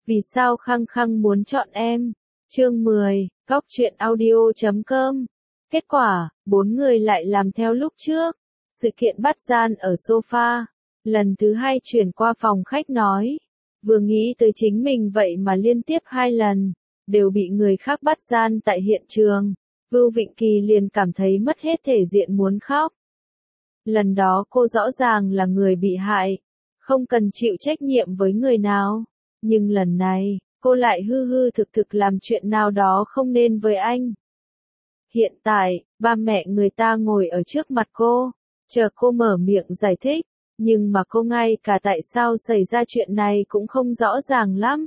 Vì sao khăng khăng muốn chọn em? Chương 10, Góc truyện audio.com. Kết quả, 4 người lại làm theo lúc trước. Sự kiện bắt gian ở sofa. Lần thứ 2 chuyển qua phòng khách nói. Vừa nghĩ tới chính mình vậy mà liên tiếp 2 lần, đều bị người khác bắt gian tại hiện trường. Vưu Vịnh Kỳ liền cảm thấy mất hết thể diện muốn khóc. Lần đó cô rõ ràng là người bị hại, không cần chịu trách nhiệm với người nào. Nhưng lần này, cô lại hư hư thực thực làm chuyện nào đó không nên với anh. Hiện tại, ba mẹ người ta ngồi ở trước mặt cô, chờ cô mở miệng giải thích, nhưng mà cô ngay cả tại sao xảy ra chuyện này cũng không rõ ràng lắm.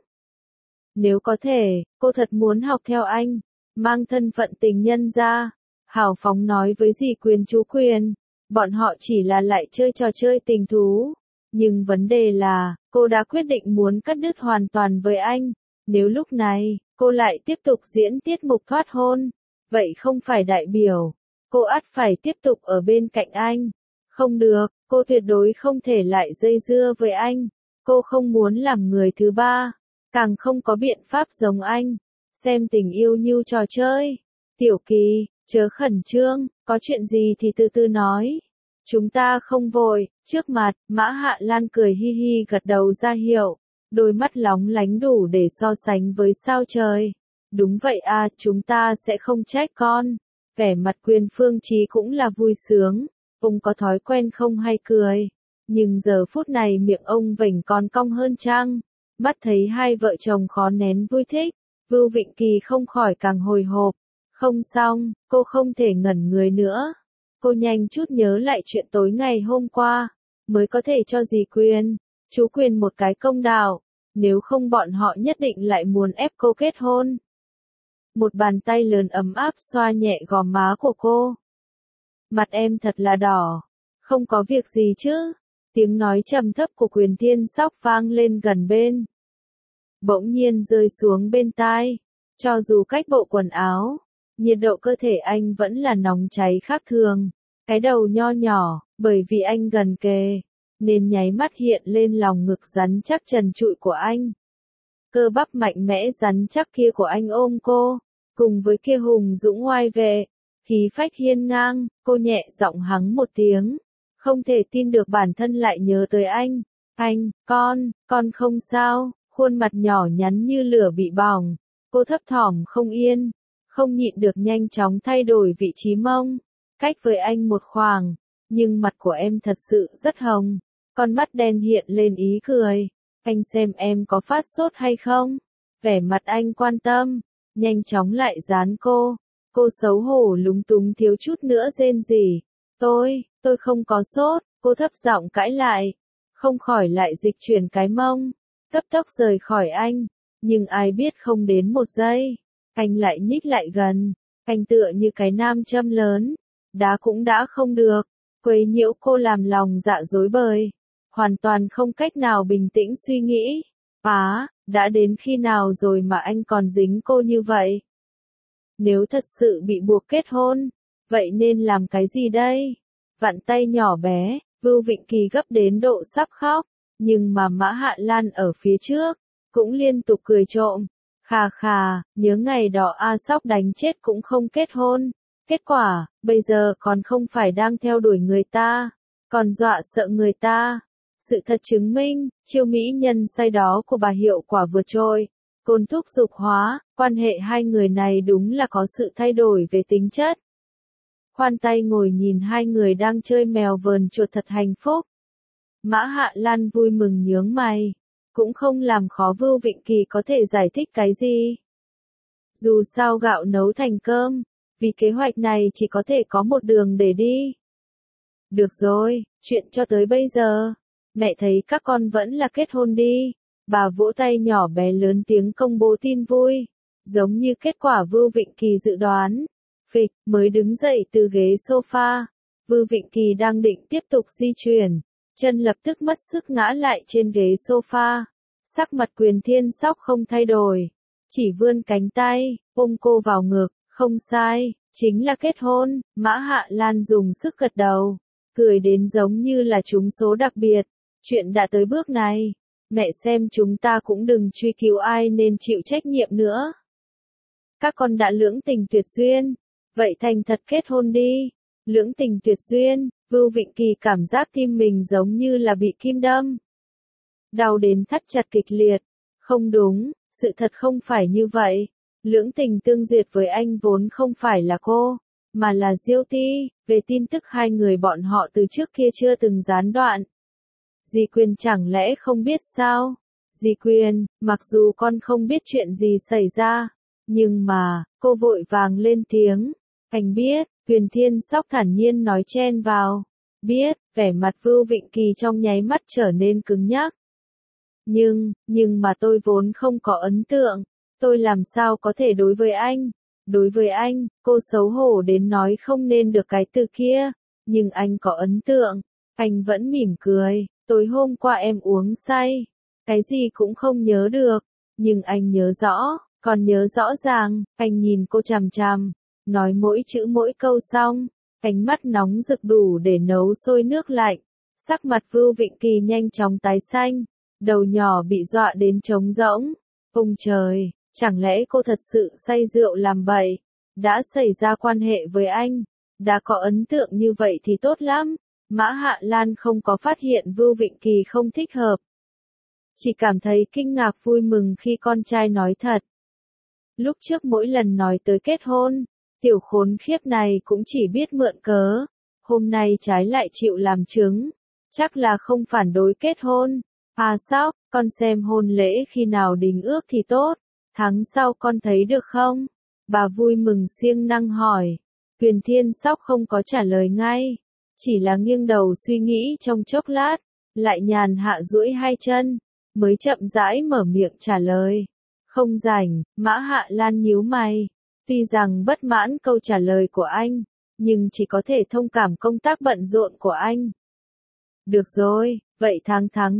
Nếu có thể, cô thật muốn học theo anh, mang thân phận tình nhân ra, hào phóng nói với dì Quyền chú Quyền, bọn họ chỉ là lại chơi trò chơi tình thú. Nhưng vấn đề là, cô đã quyết định muốn cắt đứt hoàn toàn với anh. Nếu lúc này, cô lại tiếp tục diễn tiết mục thoát hôn, vậy không phải đại biểu, cô ắt phải tiếp tục ở bên cạnh anh. Không được, cô tuyệt đối không thể lại dây dưa với anh. Cô không muốn làm người thứ ba, càng không có biện pháp giống anh. Xem tình yêu như trò chơi. Tiểu Kỳ, chớ khẩn trương, có chuyện gì thì từ từ nói. Chúng ta không vội. Trước mặt, Mã Hạ Lan cười hi hi gật đầu ra hiệu, đôi mắt lóng lánh đủ để so sánh với sao trời. Đúng vậy à, chúng ta sẽ không trách con. Vẻ mặt Quyền Phương Chí cũng là vui sướng, ông có thói quen không hay cười. Nhưng giờ phút này miệng ông vểnh còn cong hơn chăng. Mắt thấy hai vợ chồng khó nén vui thích, Vưu Vịnh Kỳ không khỏi càng hồi hộp. Không xong, cô không thể ngẩn người nữa. Cô nhanh chút nhớ lại chuyện tối ngày hôm qua, mới có thể cho dì Quyền, chú Quyền một cái công đạo, nếu không bọn họ nhất định lại muốn ép cô kết hôn. Một bàn tay lớn ấm áp xoa nhẹ gò má của cô. Mặt em thật là đỏ, không có việc gì chứ? Tiếng nói trầm thấp của Quyền Thiên Sóc vang lên gần bên. Bỗng nhiên rơi xuống bên tai, cho dù cách bộ quần áo, nhiệt độ cơ thể anh vẫn là nóng cháy khác thường. Cái đầu nho nhỏ, bởi vì anh gần kề, nên nháy mắt hiện lên lòng ngực rắn chắc trần trụi của anh. Cơ bắp mạnh mẽ rắn chắc kia của anh ôm cô, cùng với kia hùng dũng oai vệ, khí phách hiên ngang, cô nhẹ giọng hắng một tiếng, không thể tin được bản thân lại nhớ tới anh. Anh, con không sao, khuôn mặt nhỏ nhắn như lửa bị bỏng, cô thấp thỏm không yên, không nhịn được nhanh chóng thay đổi vị trí mông. Cách với anh một khoảng, nhưng mặt của em thật sự rất hồng, con mắt đen hiện lên ý cười. Anh xem em có phát sốt hay không? Vẻ mặt anh quan tâm, nhanh chóng lại dán cô. Cô xấu hổ lúng túng thiếu chút nữa rên rỉ. Tôi không có sốt, cô thấp giọng cãi lại. Không khỏi lại dịch chuyển cái mông, cấp tốc rời khỏi anh. Nhưng ai biết không đến một giây, anh lại nhích lại gần. Anh tựa như cái nam châm lớn. Đá cũng đã không được, quấy nhiễu cô làm lòng dạ rối bời, hoàn toàn không cách nào bình tĩnh suy nghĩ. Đã đến khi nào rồi mà anh còn dính cô như vậy? Nếu thật sự bị buộc kết hôn, vậy nên làm cái gì đây? Vặn tay nhỏ bé, Vưu Vịnh Kỳ gấp đến độ sắp khóc, nhưng mà Mã Hạ Lan ở phía trước, cũng liên tục cười trộm. Khà khà, nhớ ngày đó A Sóc đánh chết cũng không kết hôn. Kết quả, bây giờ còn không phải đang theo đuổi người ta, còn dọa sợ người ta. Sự thật chứng minh, chiêu mỹ nhân say đó của bà hiệu quả vượt trội. Côn thúc dục hóa, quan hệ hai người này đúng là có sự thay đổi về tính chất. Khoan tay ngồi nhìn hai người đang chơi mèo vờn chuột thật hạnh phúc. Mã Hạ Lan vui mừng nhướng mày, cũng không làm khó Vưu Vịnh Kỳ có thể giải thích cái gì. Dù sao gạo nấu thành cơm, vì kế hoạch này chỉ có thể có một đường để đi. Được rồi, chuyện cho tới bây giờ, mẹ thấy các con vẫn là kết hôn đi. Bà vỗ tay nhỏ bé lớn tiếng công bố tin vui, giống như kết quả Vưu Vịnh Kỳ dự đoán. Phịch, mới đứng dậy từ ghế sofa, Vưu Vịnh Kỳ đang định tiếp tục di chuyển, chân lập tức mất sức ngã lại trên ghế sofa. Sắc mặt Quyền Thiên Sóc không thay đổi, chỉ vươn cánh tay, ôm cô vào ngực. Không sai, chính là kết hôn. Mã Hạ Lan dùng sức gật đầu, cười đến giống như là trúng số đặc biệt. Chuyện đã tới bước này, Mẹ xem chúng ta cũng đừng truy cứu ai nên chịu trách nhiệm nữa. Các con đã lưỡng tình tuyệt duyên, vậy thành thật kết hôn đi. Lưỡng tình tuyệt duyên, Vưu Vịnh Kỳ cảm giác tim mình giống như là bị kim đâm. Đau đến thắt chặt kịch liệt. Không đúng, sự thật không phải như vậy. Lưỡng tình tương duyệt với anh vốn không phải là cô, mà là Diêu Ti. Về tin tức hai người bọn họ từ trước kia chưa từng gián đoạn. Dì Quyền chẳng lẽ không biết sao? Dì Quyền, mặc dù con không biết chuyện gì xảy ra, nhưng mà, cô vội vàng lên tiếng. Anh biết, Huyền Thiên Sóc thản nhiên nói chen vào. Biết, vẻ mặt Vưu Vịnh Kỳ trong nháy mắt trở nên cứng nhắc. Nhưng mà tôi vốn không có ấn tượng. Tôi làm sao có thể đối với anh? Đối với anh, cô xấu hổ đến nói không nên được cái từ kia. Nhưng anh có ấn tượng. Anh vẫn mỉm cười. Tối hôm qua em uống say. Cái gì cũng không nhớ được. Nhưng anh nhớ rõ, còn nhớ rõ ràng. Anh nhìn cô chằm chằm. Nói mỗi chữ mỗi câu xong. Ánh mắt nóng rực đủ để nấu sôi nước lạnh. Sắc mặt Vưu Vịnh Kỳ nhanh chóng tái xanh. Đầu nhỏ bị dọa đến trống rỗng. Ông trời, chẳng lẽ cô thật sự say rượu làm bậy? Đã xảy ra quan hệ với anh. Đã có ấn tượng như vậy thì tốt lắm. Mã Hạ Lan không có phát hiện Vưu Vịnh Kỳ không thích hợp. Chỉ cảm thấy kinh ngạc vui mừng khi con trai nói thật. Lúc trước mỗi lần nói tới kết hôn, tiểu khốn khiếp này cũng chỉ biết mượn cớ. Hôm nay trái lại chịu làm chứng. Chắc là không phản đối kết hôn. À sao, con xem hôn lễ khi nào đính ước thì tốt. Tháng sau con thấy được không? Bà vui mừng siêng năng hỏi. Huyền Thiên Sóc không có trả lời ngay. Chỉ là nghiêng đầu suy nghĩ trong chốc lát. Lại nhàn hạ duỗi hai chân. Mới chậm rãi mở miệng trả lời. Không rảnh, Mã Hạ Lan nhíu mày. Tuy rằng bất mãn câu trả lời của anh, nhưng chỉ có thể thông cảm công tác bận rộn của anh. Được rồi, vậy tháng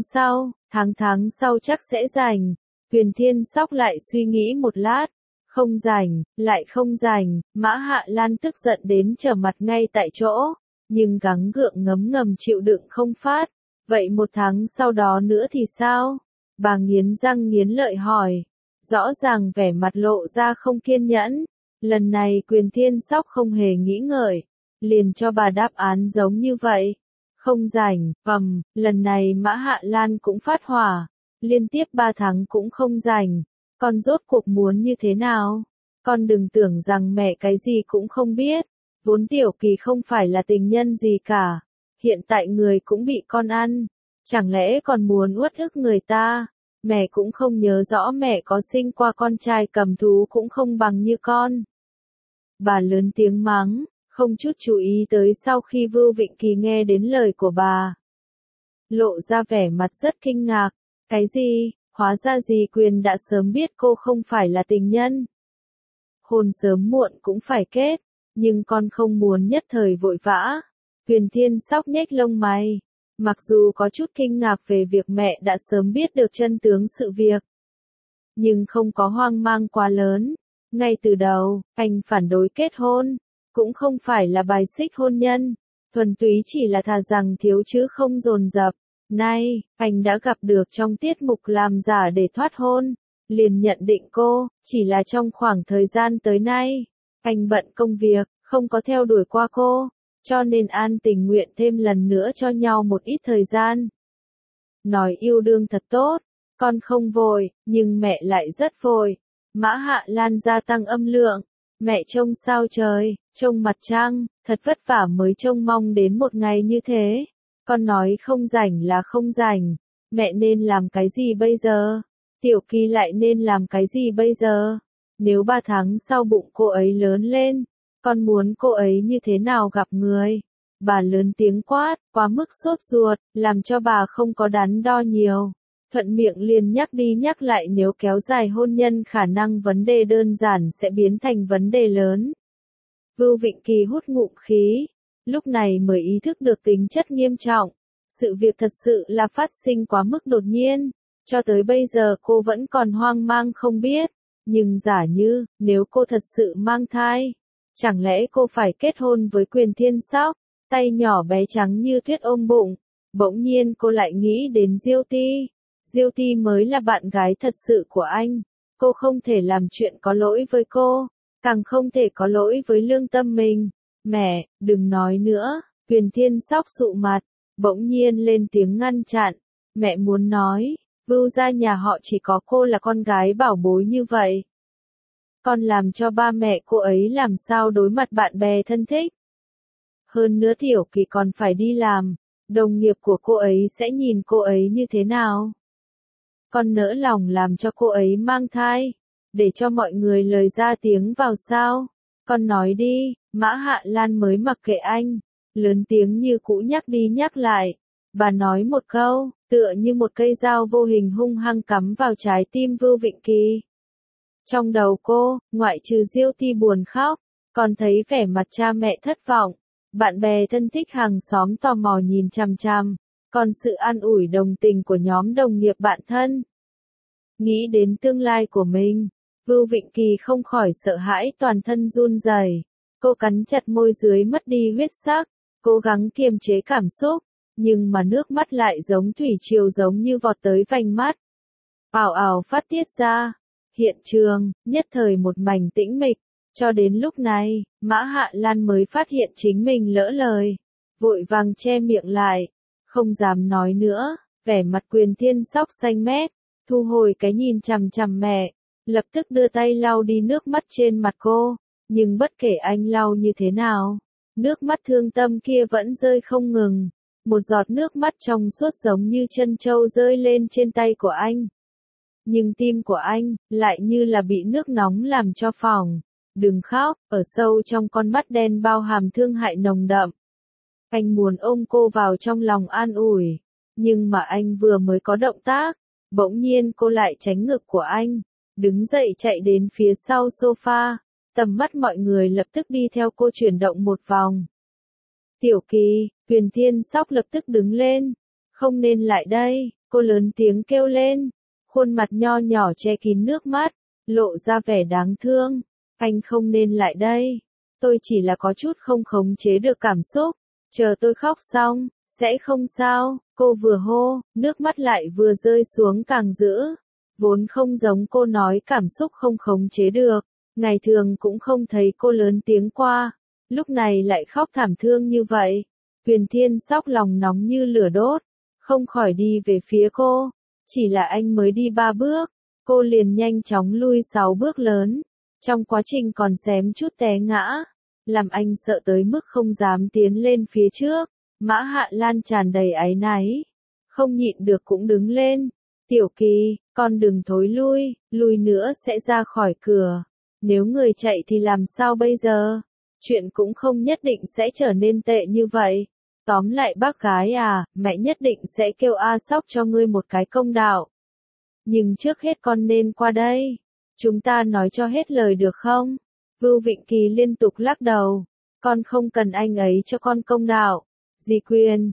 sau chắc sẽ rảnh. Huyền Thiên Sóc lại suy nghĩ một lát. Không rảnh, lại không rảnh, Mã Hạ Lan tức giận đến trở mặt ngay tại chỗ. Nhưng gắng gượng ngấm ngầm chịu đựng không phát. Vậy một tháng sau đó nữa thì sao? Bà nghiến răng nghiến lợi hỏi. Rõ ràng vẻ mặt lộ ra không kiên nhẫn. Lần này Huyền Thiên Sóc không hề nghĩ ngợi. Liền cho bà đáp án giống như vậy. Không rảnh, lần này Mã Hạ Lan cũng phát hỏa. Liên tiếp 3 tháng cũng không rảnh. Con rốt cuộc muốn như thế nào? Con đừng tưởng rằng mẹ cái gì cũng không biết. Vốn Tiểu Kỳ không phải là tình nhân gì cả. Hiện tại người cũng bị con ăn. Chẳng lẽ còn muốn uất ức người ta? Mẹ cũng không nhớ rõ mẹ có sinh qua con trai cầm thú cũng không bằng như con. Bà lớn tiếng mắng. Không chút chú ý tới sau khi Vưu Vịnh Kỳ nghe đến lời của bà. Lộ ra vẻ mặt rất kinh ngạc. Cái gì? Hóa ra dì Quyền đã sớm biết cô không phải là tình nhân. Hôn sớm muộn cũng phải kết, nhưng con không muốn nhất thời vội vã. Huyền Thiên Sóc nhếch lông mày. Mặc dù có chút kinh ngạc về việc mẹ đã sớm biết được chân tướng sự việc, nhưng không có hoang mang quá lớn. Ngay từ đầu, anh phản đối kết hôn. Cũng không phải là bài xích hôn nhân, thuần túy chỉ là thà rằng thiếu chứ không dồn dập. Nay, anh đã gặp được trong tiết mục làm giả để thoát hôn, liền nhận định cô, chỉ là trong khoảng thời gian tới nay, anh bận công việc, không có theo đuổi qua cô, cho nên an tình nguyện thêm lần nữa cho nhau một ít thời gian. Nói yêu đương thật tốt, con không vội, nhưng mẹ lại rất vội. Mã Hạ Lan gia tăng âm lượng. Mẹ trông sao trời, trông mặt trăng, thật vất vả mới trông mong đến một ngày như thế. Con nói không rảnh là không rảnh. Mẹ nên làm cái gì bây giờ? Tiểu Kỳ lại nên làm cái gì bây giờ? Nếu 3 tháng sau bụng cô ấy lớn lên, con muốn cô ấy như thế nào gặp người? Bà lớn tiếng quát, quá mức sốt ruột, làm cho bà không có đắn đo nhiều. Thuận miệng liền nhắc đi nhắc lại nếu kéo dài hôn nhân khả năng vấn đề đơn giản sẽ biến thành vấn đề lớn. Vưu Vịnh Kỳ hút ngụm khí, lúc này mới ý thức được tính chất nghiêm trọng. Sự việc thật sự là phát sinh quá mức đột nhiên, cho tới bây giờ cô vẫn còn hoang mang không biết. Nhưng giả như, nếu cô thật sự mang thai, chẳng lẽ cô phải kết hôn với Quyền Thiên Sóc, tay nhỏ bé trắng như tuyết ôm bụng. Bỗng nhiên cô lại nghĩ đến Diêu Ti. Diêu Ti mới là bạn gái thật sự của anh. Cô không thể làm chuyện có lỗi với cô, càng không thể có lỗi với lương tâm mình. Mẹ, đừng nói nữa. Huyền Thiên Sóc sụ mặt, bỗng nhiên lên tiếng ngăn chặn. Mẹ muốn nói, Vưu gia nhà họ chỉ có cô là con gái bảo bối như vậy. Con làm cho ba mẹ cô ấy làm sao đối mặt bạn bè thân thích. Hơn nữa Tiểu Kỳ còn phải đi làm, đồng nghiệp của cô ấy sẽ nhìn cô ấy như thế nào? Con nỡ lòng làm cho cô ấy mang thai, để cho mọi người lời ra tiếng vào sao? Con nói đi. Mã Hạ Lan mới mặc kệ anh, lớn tiếng như cũ nhắc đi nhắc lại. Bà nói một câu, tựa như một cây dao vô hình hung hăng cắm vào trái tim Vưu Vịnh Kỳ. Trong đầu cô, ngoại trừ Diêu Ti buồn khóc, còn thấy vẻ mặt cha mẹ thất vọng. Bạn bè thân thích hàng xóm tò mò nhìn chằm chằm, còn sự an ủi đồng tình của nhóm đồng nghiệp bạn thân. Nghĩ đến tương lai của mình, Vưu Vịnh Kỳ không khỏi sợ hãi toàn thân run rẩy. Cô cắn chặt môi dưới mất đi huyết sắc, cố gắng kiềm chế cảm xúc, nhưng mà nước mắt lại giống thủy triều giống như vọt tới vành mắt. Ào ào phát tiết ra. Hiện trường, nhất thời một mảnh tĩnh mịch. Cho đến lúc này, Mã Hạ Lan mới phát hiện chính mình lỡ lời. Vội vàng che miệng lại, không dám nói nữa, vẻ mặt Quyền Thiên Sóc xanh mét, thu hồi cái nhìn chằm chằm mẹ, lập tức đưa tay lau đi nước mắt trên mặt cô, nhưng bất kể anh lau như thế nào, nước mắt thương tâm kia vẫn rơi không ngừng, một giọt nước mắt trong suốt giống như chân trâu rơi lên trên tay của anh. Nhưng tim của anh, lại như là bị nước nóng làm cho phỏng. Đừng khóc, ở sâu trong con mắt đen bao hàm thương hại nồng đậm. Anh muốn ôm cô vào trong lòng an ủi, nhưng mà anh vừa mới có động tác, bỗng nhiên cô lại tránh ngực của anh, đứng dậy chạy đến phía sau sofa, tầm mắt mọi người lập tức đi theo cô chuyển động một vòng. Tiểu Kỳ, Huyền Thiên Sóc lập tức đứng lên, không nên lại đây, cô lớn tiếng kêu lên, khuôn mặt nho nhỏ che kín nước mắt, lộ ra vẻ đáng thương. Anh không nên lại đây. Tôi chỉ là có chút không khống chế được cảm xúc. Chờ tôi khóc xong, sẽ không sao. Cô vừa hô, nước mắt lại vừa rơi xuống càng dữ. Vốn không giống cô nói cảm xúc không khống chế được. Ngày thường cũng không thấy cô lớn tiếng qua. Lúc này lại khóc thảm thương như vậy. Huyền Thiên Sóc lòng nóng như lửa đốt. Không khỏi đi về phía cô. Chỉ là anh mới đi 3 bước. Cô liền nhanh chóng lui 6 bước lớn. Trong quá trình còn xém chút té ngã, làm anh sợ tới mức không dám tiến lên phía trước. Mã Hạ Lan tràn đầy áy náy, không nhịn được cũng đứng lên. Tiểu Kỳ, con đừng thối lui nữa sẽ ra khỏi cửa. Nếu người chạy thì làm sao bây giờ? Chuyện cũng không nhất định sẽ trở nên tệ như vậy. Tóm lại bác gái à, mẹ nhất định sẽ kêu A Sóc cho ngươi một cái công đạo. Nhưng trước hết con nên qua đây. Chúng ta nói cho hết lời được không? Vưu Vịnh Kỳ liên tục lắc đầu. Con không cần anh ấy cho con công đạo. Dì Quyền,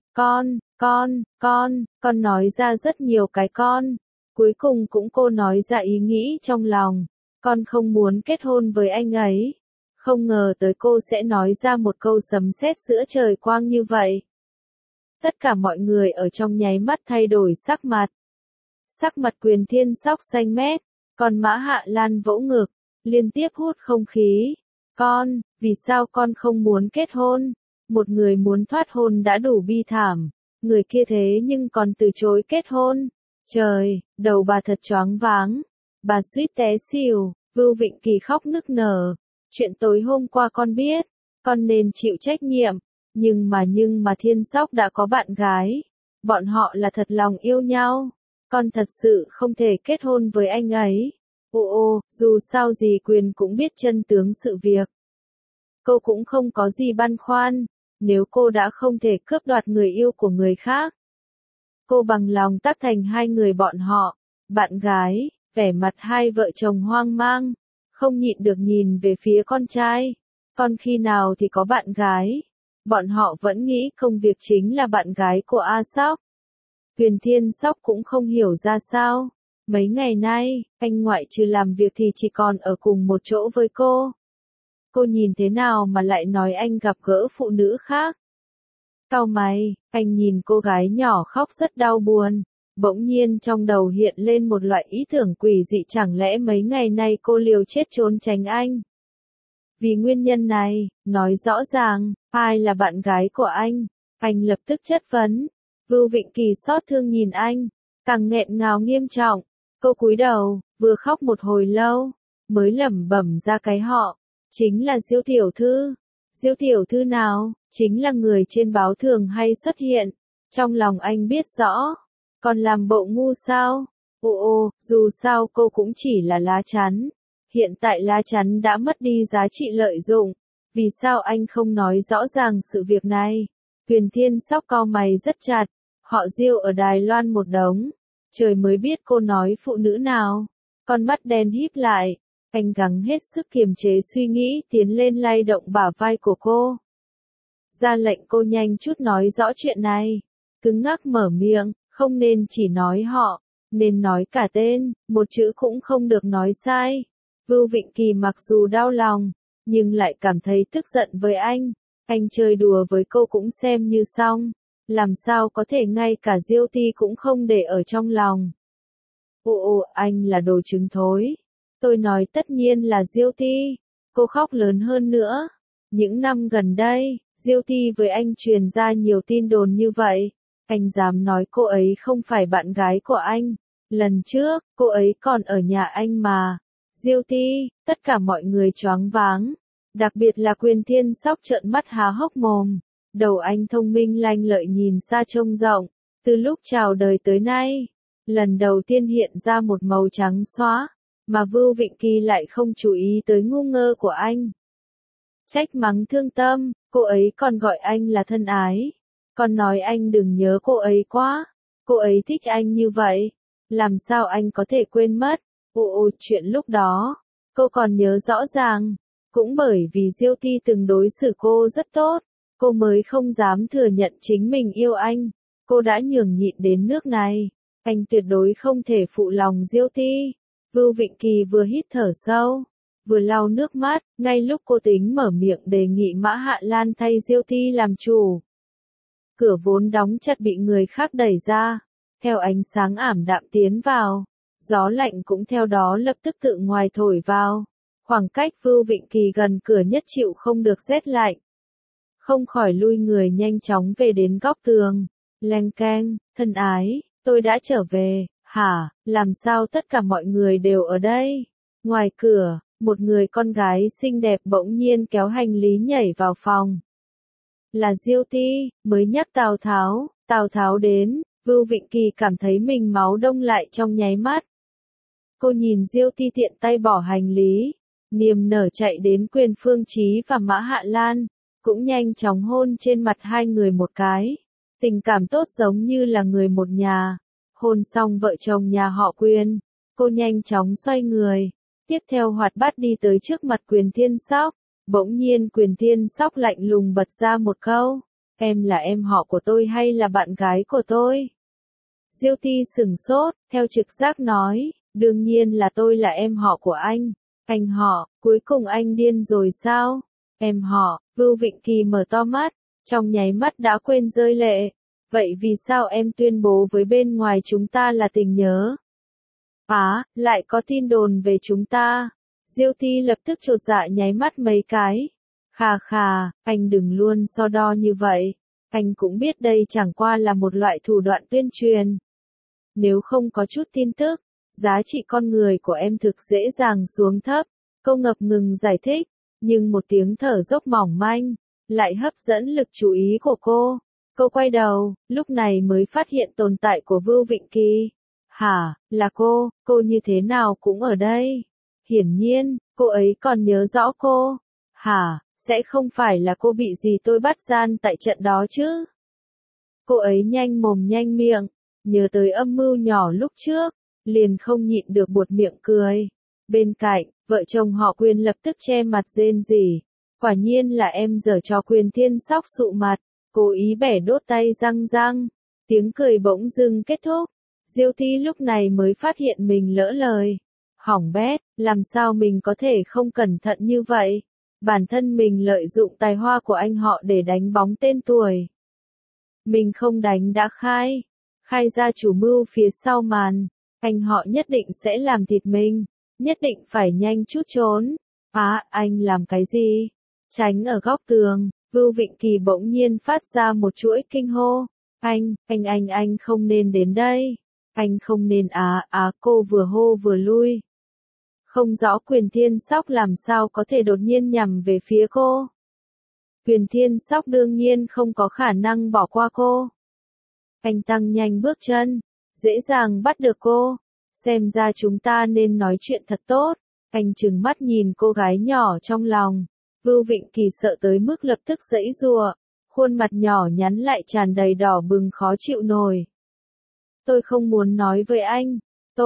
con nói ra rất nhiều cái con. Cuối cùng cũng cô nói ra ý nghĩ trong lòng. Con không muốn kết hôn với anh ấy. Không ngờ tới cô sẽ nói ra một câu sấm sét giữa trời quang như vậy. Tất cả mọi người ở trong nháy mắt thay đổi sắc mặt. Sắc mặt Quyền Thiên Sóc xanh mét. Còn Mã Hạ Lan vỗ ngực, liên tiếp hút không khí. Con, vì sao con không muốn kết hôn? Một người muốn thoát hôn đã đủ bi thảm. Người kia thế nhưng còn từ chối kết hôn. Trời, đầu bà thật choáng váng. Bà suýt té xỉu, Vưu Vịnh Kỳ khóc nức nở. Chuyện tối hôm qua con biết, con nên chịu trách nhiệm. Nhưng mà Thiên Sóc đã có bạn gái. Bọn họ là thật lòng yêu nhau. Con thật sự không thể kết hôn với anh ấy. Ô, dù sao gì Quyền cũng biết chân tướng sự việc. Cô cũng không có gì băn khoăn, nếu cô đã không thể cướp đoạt người yêu của người khác. Cô bằng lòng tác thành hai người bọn họ, bạn gái, vẻ mặt hai vợ chồng hoang mang, không nhịn được nhìn về phía con trai. Con khi nào thì có bạn gái? Bọn họ vẫn nghĩ công việc chính là bạn gái của A Sóc. Huyền Thiên Sóc cũng không hiểu ra sao. Mấy ngày nay, anh ngoại trừ làm việc thì chỉ còn ở cùng một chỗ với cô. Cô nhìn thế nào mà lại nói anh gặp gỡ phụ nữ khác? Cau mày, anh nhìn cô gái nhỏ khóc rất đau buồn. Bỗng nhiên trong đầu hiện lên một loại ý tưởng quỷ dị, chẳng lẽ mấy ngày nay cô liều chết trốn tránh anh? Vì nguyên nhân này, nói rõ ràng, ai là bạn gái của anh? Anh lập tức chất vấn. Vưu Vịnh Kỳ xót thương nhìn anh, càng nghẹn ngào nghiêm trọng. Cô cúi đầu, vừa khóc một hồi lâu, mới lẩm bẩm ra cái họ. Chính là Diêu tiểu thư. Diêu tiểu thư nào? Chính là người trên báo thường hay xuất hiện. Trong lòng anh biết rõ. Còn làm bộ ngu sao? Ồ, dù sao cô cũng chỉ là lá chắn. Hiện tại lá chắn đã mất đi giá trị lợi dụng. Vì sao anh không nói rõ ràng sự việc này? Huyền Thiên Sóc cau mày rất chặt. Họ Diêu ở Đài Loan một đống. Trời mới biết cô nói phụ nữ nào. Con mắt đen híp lại. Anh gắng hết sức kiềm chế suy nghĩ, tiến lên lay động bả vai của cô. Ra lệnh cô nhanh chút nói rõ chuyện này. Cứng ngắc mở miệng, không nên chỉ nói họ, nên nói cả tên, một chữ cũng không được nói sai. Vưu Vịnh Kỳ mặc dù đau lòng, nhưng lại cảm thấy tức giận với anh. Anh chơi đùa với cô cũng xem như xong. Làm sao có thể ngay cả Diêu Ti cũng không để ở trong lòng. Ồ, anh là đồ trứng thối. Tôi nói tất nhiên là Diêu Ti. Cô khóc lớn hơn nữa. Những năm gần đây, Diêu Ti với anh truyền ra nhiều tin đồn như vậy. Anh dám nói cô ấy không phải bạn gái của anh. Lần trước, cô ấy còn ở nhà anh mà. Diêu Ti, tất cả mọi người choáng váng. Đặc biệt là Quyền Thiên Sóc trợn mắt há hốc mồm. Đầu anh thông minh lanh lợi nhìn xa trông rộng. Từ lúc chào đời tới nay, lần đầu tiên hiện ra một màu trắng xóa. Mà Vưu Vịnh Kỳ lại không chú ý tới ngu ngơ của anh. Trách mắng thương tâm, cô ấy còn gọi anh là thân ái. Còn nói anh đừng nhớ cô ấy quá. Cô ấy thích anh như vậy. Làm sao anh có thể quên mất? Ồ, chuyện lúc đó, cô còn nhớ rõ ràng. Cũng bởi vì Diêu Ti từng đối xử cô rất tốt, cô mới không dám thừa nhận chính mình yêu anh. Cô đã nhường nhịn đến nước này. Anh tuyệt đối không thể phụ lòng Diêu Ti. Vưu Vịnh Kỳ vừa hít thở sâu, vừa lau nước mắt, ngay lúc cô tính mở miệng đề nghị Mã Hạ Lan thay Diêu Ti làm chủ. Cửa vốn đóng chặt bị người khác đẩy ra, theo ánh sáng ảm đạm tiến vào, gió lạnh cũng theo đó lập tức tự ngoài thổi vào. Khoảng cách Vưu Vịnh Kỳ gần cửa nhất chịu không được rét lạnh. Không khỏi lui người nhanh chóng về đến góc tường. Leng keng, thân ái, tôi đã trở về. Hả, làm sao tất cả mọi người đều ở đây? Ngoài cửa, một người con gái xinh đẹp bỗng nhiên kéo hành lý nhảy vào phòng. Là Diêu Ti, mới nhắc Tào Tháo đến, Vưu Vịnh Kỳ cảm thấy mình máu đông lại trong nháy mắt. Cô nhìn Diêu Ti tiện tay bỏ hành lý, niềm nở chạy đến Quyền Phương Chí và Mã Hạ Lan, cũng nhanh chóng hôn trên mặt hai người một cái. Tình cảm tốt giống như là người một nhà. Hôn xong vợ chồng nhà họ Quyền, cô nhanh chóng xoay người, tiếp theo hoạt bát đi tới trước mặt Quyền Thiên Sóc. Bỗng nhiên Quyền Thiên Sóc lạnh lùng bật ra một câu, em là em họ của tôi hay là bạn gái của tôi? Diêu Ti sửng sốt, theo trực giác nói, đương nhiên là tôi là em họ của anh. Anh họ, cuối cùng anh điên rồi sao? Em họ, Vưu Vịnh Kỳ mở to mắt, trong nháy mắt đã quên rơi lệ. Vậy vì sao em tuyên bố với bên ngoài chúng ta là tình nhớ? Lại có tin đồn về chúng ta. Diêu Ti lập tức chột dạ nháy mắt mấy cái. Khà, anh đừng luôn so đo như vậy. Anh cũng biết đây chẳng qua là một loại thủ đoạn tuyên truyền. Nếu không có chút tin tức, giá trị con người của em thực dễ dàng xuống thấp. Cô ngập ngừng giải thích, nhưng một tiếng thở dốc mỏng manh lại hấp dẫn lực chú ý của cô. Cô quay đầu, lúc này mới phát hiện tồn tại của Vưu Vịnh Kỳ. Hả, là cô như thế nào cũng ở đây. Hiển nhiên, cô ấy còn nhớ rõ cô. Hả, sẽ không phải là cô bị gì tôi bắt gian tại trận đó chứ? Cô ấy nhanh mồm nhanh miệng, nhớ tới âm mưu nhỏ lúc trước, liền không nhịn được buột miệng cười. Bên cạnh, vợ chồng họ Quyền lập tức che mặt rên rỉ. Quả nhiên là em giở trò. Quyền Thiên Sóc sụ mặt, cố ý bẻ đốt tay răng. Tiếng cười bỗng dưng kết thúc. Diêu Ti lúc này mới phát hiện mình lỡ lời. Hỏng bét, làm sao mình có thể không cẩn thận như vậy? Bản thân mình lợi dụng tài hoa của anh họ để đánh bóng tên tuổi. Mình không đánh đã khai. khai ra chủ mưu phía sau màn. Anh họ nhất định sẽ làm thịt mình, nhất định phải nhanh chút trốn. Anh làm cái gì? Tránh ở góc tường, Vưu Vịnh Kỳ bỗng nhiên phát ra một chuỗi kinh hô. Anh không nên đến đây. Anh không nên cô vừa hô vừa lui. Không rõ Quyền Thiên Sóc làm sao có thể đột nhiên nhằm về phía cô. Quyền Thiên Sóc đương nhiên không có khả năng bỏ qua cô. Anh tăng nhanh bước chân, dễ dàng bắt được cô. Xem ra chúng ta nên nói chuyện thật tốt. Anh trừng mắt nhìn cô gái nhỏ trong lòng. Vưu Vịnh Kỳ sợ tới mức lập tức giãy giụa, khuôn mặt nhỏ nhắn lại tràn đầy đỏ bừng khó chịu nổi. Tôi không muốn nói với anh.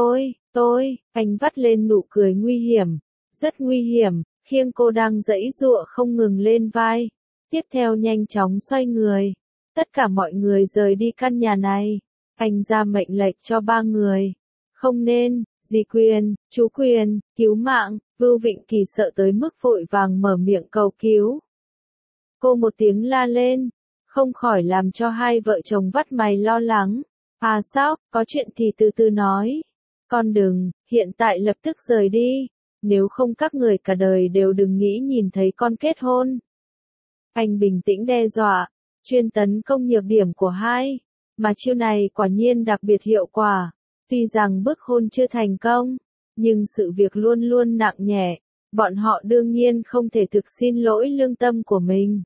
Anh vắt lên nụ cười nguy hiểm, rất nguy hiểm, khiêng cô đang giãy giụa không ngừng lên vai. Tiếp theo nhanh chóng xoay người. Tất cả mọi người rời đi căn nhà này. Anh ra mệnh lệnh cho 3 người. Không nên, dì Quyền, chú Quyền, cứu mạng. Vưu Vịnh Kỳ sợ tới mức vội vàng mở miệng cầu cứu. Cô một tiếng la lên, không khỏi làm cho hai vợ chồng vắt mày lo lắng. Sao, có chuyện thì từ từ nói. Con đừng, hiện tại lập tức rời đi. Nếu không các người cả đời đều đừng nghĩ nhìn thấy con kết hôn. Anh bình tĩnh đe dọa, chuyên tấn công nhược điểm của hai. Mà chiêu này quả nhiên đặc biệt hiệu quả. Tuy rằng bức hôn chưa thành công, nhưng sự việc luôn luôn nặng nhẹ. Bọn họ đương nhiên không thể thực xin lỗi lương tâm của mình.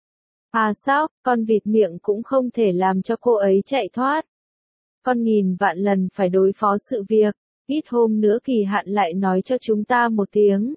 Sao, con vịt miệng cũng không thể làm cho cô ấy chạy thoát. Con nghìn vạn lần phải đối phó sự việc, ít hôm nữa kỳ hạn lại nói cho chúng ta một tiếng.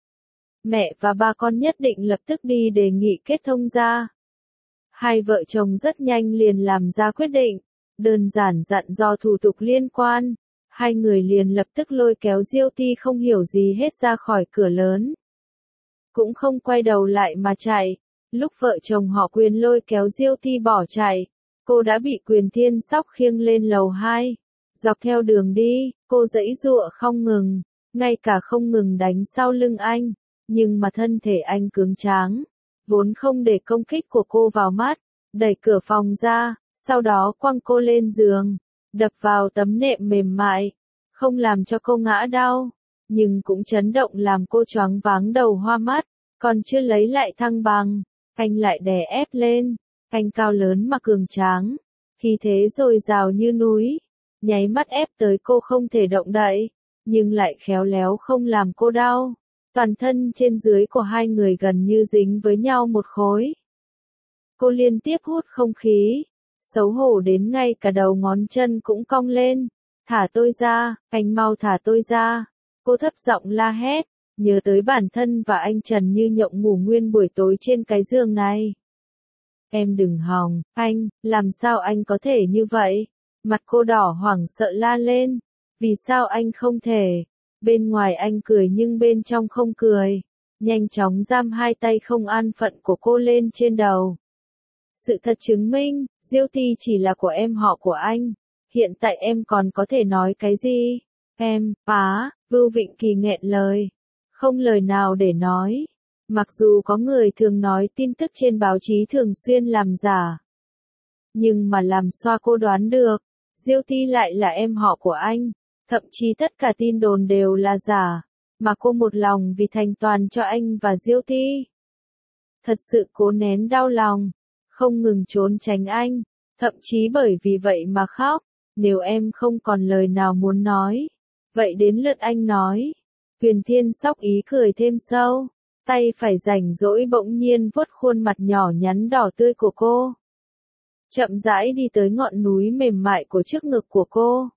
Mẹ và ba con nhất định lập tức đi đề nghị kết thông ra. Hai vợ chồng rất nhanh liền làm ra quyết định, đơn giản dặn dò thủ tục liên quan. Hai người liền lập tức lôi kéo Diêu Ti không hiểu gì hết ra khỏi cửa lớn. Cũng không quay đầu lại mà chạy. Lúc vợ chồng họ Quyền lôi kéo Diêu Ti bỏ chạy, cô đã bị Quyền Thiên Sóc khiêng lên lầu 2. Dọc theo đường đi, cô giãy giụa không ngừng, ngay cả không ngừng đánh sau lưng anh. Nhưng mà thân thể anh cứng tráng, vốn không để công kích của cô vào mắt, đẩy cửa phòng ra, sau đó quăng cô lên giường, đập vào tấm nệm mềm mại, không làm cho cô ngã đau, nhưng cũng chấn động làm cô choáng váng đầu hoa mắt, còn chưa lấy lại thăng bằng, anh lại đè ép lên. Anh cao lớn mà cường tráng, khí thế dồi dào như núi, nháy mắt ép tới cô không thể động đậy, nhưng lại khéo léo không làm cô đau. Toàn thân trên dưới của hai người gần như dính với nhau một khối. Cô liên tiếp hút không khí, xấu hổ đến ngay cả đầu ngón chân cũng cong lên. Thả tôi ra, anh mau thả tôi ra. Cô thấp giọng la hét, nhớ tới bản thân và anh Trần Như Nhộng ngủ nguyên buổi tối trên cái giường này. Em đừng hòng, anh, làm sao anh có thể như vậy? Mặt cô đỏ hoảng sợ la lên. Vì sao anh không thể? Bên ngoài anh cười nhưng bên trong không cười. Nhanh chóng giam hai tay không an phận của cô lên trên đầu. Sự thật chứng minh, Diêu Ti chỉ là của em họ của anh. Hiện tại em còn có thể nói cái gì? Vưu Vịnh Kỳ nghẹn lời. Không lời nào để nói. Mặc dù có người thường nói tin tức trên báo chí thường xuyên làm giả. Nhưng mà làm sao cô đoán được, Diêu Ti lại là em họ của anh. Thậm chí tất cả tin đồn đều là giả, mà cô một lòng vì thành toàn cho anh và Diêu Ti. Thật sự cố nén đau lòng, không ngừng trốn tránh anh, thậm chí bởi vì vậy mà khóc. Nếu em không còn lời nào muốn nói, vậy đến lượt anh nói. Quyền Thiên Sóc ý cười thêm sâu, tay phải rảnh rỗi bỗng nhiên vuốt khuôn mặt nhỏ nhắn đỏ tươi của cô. Chậm rãi đi tới ngọn núi mềm mại của trước ngực của cô.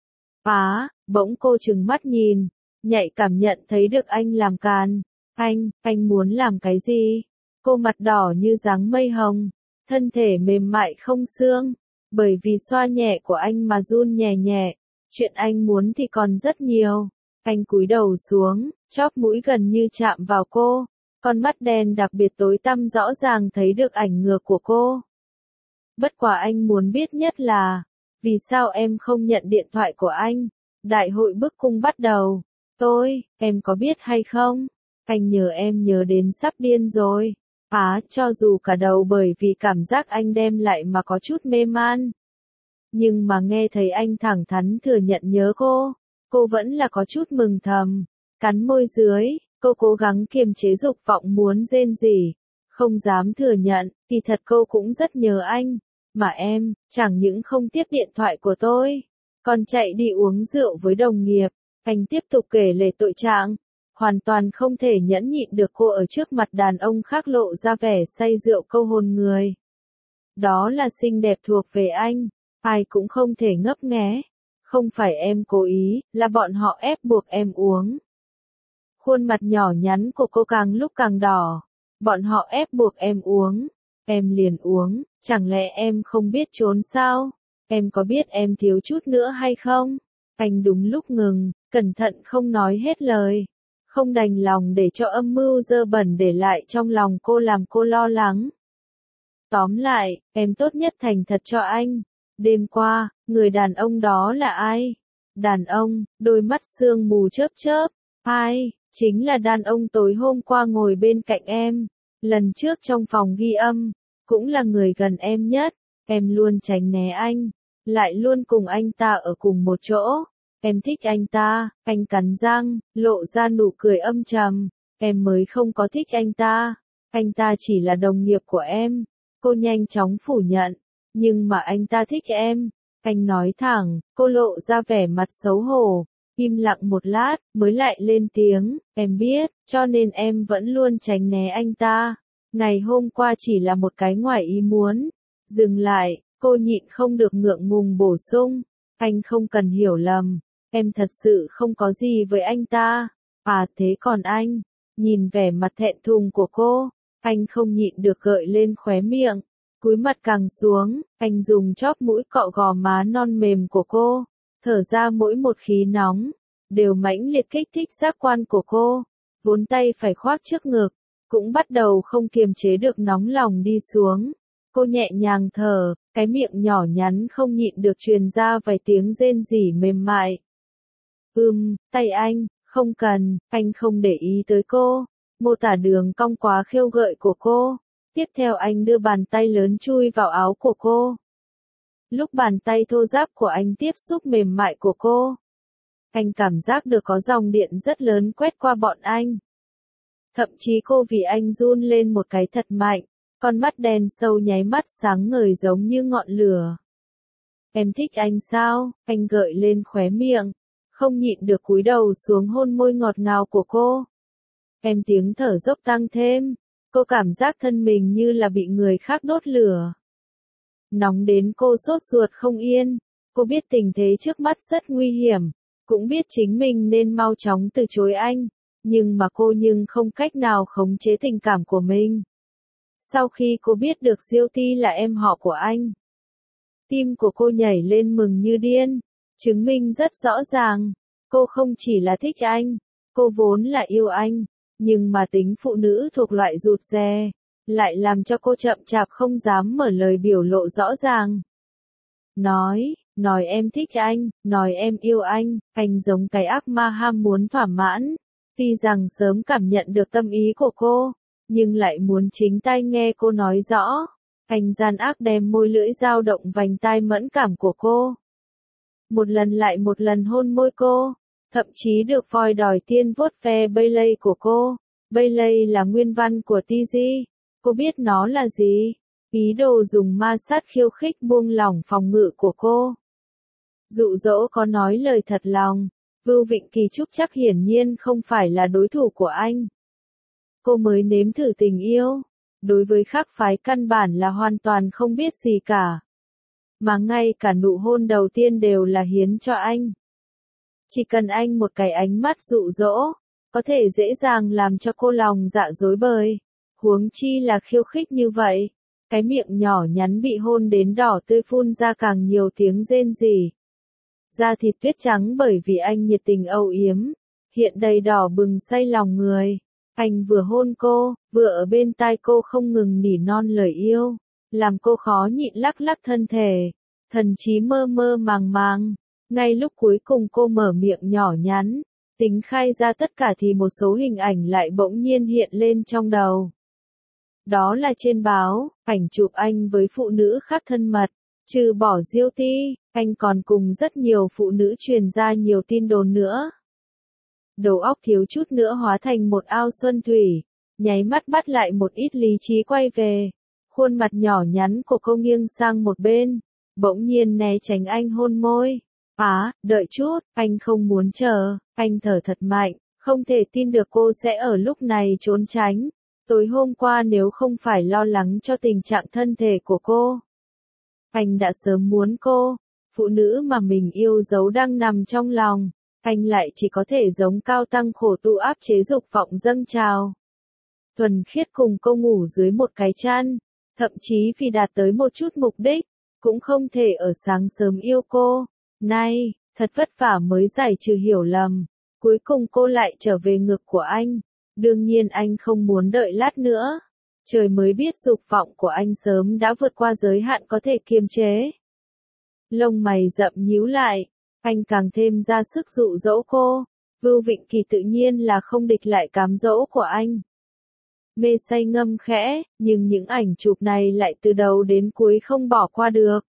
Bỗng cô trừng mắt nhìn, nhạy cảm nhận thấy được anh làm càn. Anh muốn làm cái gì? Cô mặt đỏ như dáng mây hồng, thân thể mềm mại không xương, bởi vì xoa nhẹ của anh mà run nhẹ nhẹ. Chuyện anh muốn thì còn rất nhiều. Anh cúi đầu xuống, chóp mũi gần như chạm vào cô, con mắt đen đặc biệt tối tăm rõ ràng thấy được ảnh ngược của cô. Bất quá anh muốn biết nhất là, vì sao em không nhận điện thoại của anh? Đại hội bức cung bắt đầu. Em có biết hay không? Anh nhớ em nhớ đến sắp điên rồi. Cho dù cả đầu bởi vì cảm giác anh đem lại mà có chút mê man. Nhưng mà nghe thấy anh thẳng thắn thừa nhận nhớ cô vẫn là có chút mừng thầm. Cắn môi dưới, cô cố gắng kiềm chế dục vọng muốn rên rỉ. Không dám thừa nhận, kỳ thật cô cũng rất nhớ anh. Mà em, chẳng những không tiếp điện thoại của tôi, còn chạy đi uống rượu với đồng nghiệp. Anh tiếp tục kể lể tội trạng. Hoàn toàn không thể nhẫn nhịn được cô ở trước mặt đàn ông khác lộ ra vẻ say rượu câu hồn người. Đó là xinh đẹp thuộc về anh, ai cũng không thể ngấp nghé. Không phải em cố ý, là bọn họ ép buộc em uống. Khuôn mặt nhỏ nhắn của cô càng lúc càng đỏ. Bọn họ ép buộc em uống. Em liền uống, chẳng lẽ em không biết trốn sao? Em có biết em thiếu chút nữa hay không? Anh đúng lúc ngừng, cẩn thận không nói hết lời. Không đành lòng để cho âm mưu dơ bẩn để lại trong lòng cô làm cô lo lắng. Tóm lại, em tốt nhất thành thật cho anh. Đêm qua, người đàn ông đó là ai? Đàn ông, đôi mắt sương mù chớp chớp. Ai? Chính là đàn ông tối hôm qua ngồi bên cạnh em. Lần trước trong phòng ghi âm, cũng là người gần em nhất. Em luôn tránh né anh, lại luôn cùng anh ta ở cùng một chỗ. Em thích anh ta, anh cắn răng, lộ ra nụ cười âm trầm. Em mới không có thích anh ta chỉ là đồng nghiệp của em. Cô nhanh chóng phủ nhận, nhưng mà anh ta thích em. Anh nói thẳng, cô lộ ra vẻ mặt xấu hổ, im lặng một lát, mới lại lên tiếng, em biết, cho nên em vẫn luôn tránh né anh ta. Ngày hôm qua chỉ là một cái ngoài ý muốn. Dừng lại, cô nhịn không được ngượng ngùng bổ sung, anh không cần hiểu lầm, em thật sự không có gì với anh ta. À thế còn anh? Nhìn vẻ mặt thẹn thùng của cô, anh không nhịn được gợi lên khóe miệng, cúi mặt càng xuống, anh dùng chóp mũi cọ gò má non mềm của cô, thở ra mỗi một khí nóng, đều mãnh liệt kích thích giác quan của cô, vốn tay phải khoác trước ngực, cũng bắt đầu không kiềm chế được nóng lòng đi xuống. Cô nhẹ nhàng thở, cái miệng nhỏ nhắn không nhịn được truyền ra vài tiếng rên rỉ mềm mại. Tay anh, không cần, anh không để ý tới cô. Mô tả đường cong quá khêu gợi của cô. Tiếp theo anh đưa bàn tay lớn chui vào áo của cô. Lúc bàn tay thô ráp của anh tiếp xúc mềm mại của cô, anh cảm giác được có dòng điện rất lớn quét qua bọn anh. Thậm chí cô vì anh run lên một cái thật mạnh, con mắt đen sâu nháy mắt sáng ngời giống như ngọn lửa. Em thích anh sao? Anh gợi lên khóe miệng, không nhịn được cúi đầu xuống hôn môi ngọt ngào của cô. Em tiếng thở dốc tăng thêm, cô cảm giác thân mình như là bị người khác đốt lửa. Nóng đến cô sốt ruột không yên, cô biết tình thế trước mắt rất nguy hiểm, cũng biết chính mình nên mau chóng từ chối anh, nhưng mà cô không cách nào khống chế tình cảm của mình. Sau khi cô biết được Diêu Ti là em họ của anh, tim của cô nhảy lên mừng như điên, chứng minh rất rõ ràng, cô không chỉ là thích anh, cô vốn là yêu anh, nhưng mà tính phụ nữ thuộc loại rụt rè, lại làm cho cô chậm chạp không dám mở lời biểu lộ rõ ràng. Nói em thích anh, nói em yêu anh giống cái ác ma ham muốn thỏa mãn, tuy rằng sớm cảm nhận được tâm ý của cô, nhưng lại muốn chính tai nghe cô nói rõ. Anh gian ác đem môi lưỡi dao động vành tai mẫn cảm của cô. Một lần lại một lần hôn môi cô, thậm chí được voi đòi tiên vuốt ve Bailey của cô. Bailey là nguyên văn của TG. Cô biết nó là gì? Ý đồ dùng ma sát khiêu khích buông lỏng phòng ngự của cô. Dụ dỗ có nói lời thật lòng. Vưu Vịnh Kỳ Trúc chắc hiển nhiên không phải là đối thủ của anh. Cô mới nếm thử tình yêu. Đối với khác phái căn bản là hoàn toàn không biết gì cả. Mà ngay cả nụ hôn đầu tiên đều là hiến cho anh. Chỉ cần anh một cái ánh mắt dụ dỗ, có thể dễ dàng làm cho cô lòng dạ rối bời. Huống chi là khiêu khích như vậy. Cái miệng nhỏ nhắn bị hôn đến đỏ tươi phun ra càng nhiều tiếng rên rỉ. Da thịt tuyết trắng bởi vì anh nhiệt tình âu yếm, hiện đầy đỏ bừng say lòng người. Anh vừa hôn cô, vừa ở bên tai cô không ngừng nỉ non lời yêu, làm cô khó nhịn lắc lắc thân thể, thần trí mơ mơ màng màng. Ngay lúc cuối cùng cô mở miệng nhỏ nhắn, tính khai ra tất cả thì một số hình ảnh lại bỗng nhiên hiện lên trong đầu. Đó là trên báo, ảnh chụp anh với phụ nữ khác thân mật, Trừ bỏ Diêu Ti, anh còn cùng rất nhiều phụ nữ truyền ra nhiều tin đồn nữa. Đầu óc thiếu chút nữa hóa thành một ao xuân thủy, nháy mắt bắt lại một ít lý trí quay về. Khuôn mặt nhỏ nhắn của cô nghiêng sang một bên, bỗng nhiên né tránh anh hôn môi. Đợi chút, anh không muốn chờ, anh thở thật mạnh, không thể tin được cô sẽ ở lúc này trốn tránh. Tối hôm qua nếu không phải lo lắng cho tình trạng thân thể của cô, anh đã sớm muốn cô, phụ nữ mà mình yêu dấu đang nằm trong lòng, anh lại chỉ có thể giống cao tăng khổ tu áp chế dục vọng dâng trào. Thuần khiết cùng cô ngủ dưới một cái chăn, thậm chí vì đạt tới một chút mục đích, cũng không thể ở sáng sớm yêu cô. Nay, thật vất vả mới giải trừ hiểu lầm, cuối cùng cô lại trở về ngực của anh. Đương nhiên anh không muốn đợi lát nữa. Trời mới biết dục vọng của anh sớm đã vượt qua giới hạn có thể kiềm chế. Lông mày rậm nhíu lại, anh càng thêm ra sức dụ dỗ cô. Vưu Vịnh Kỳ tự nhiên là không địch lại cám dỗ của anh. Mê say ngâm khẽ, nhưng những ảnh chụp này lại từ đầu đến cuối không bỏ qua được.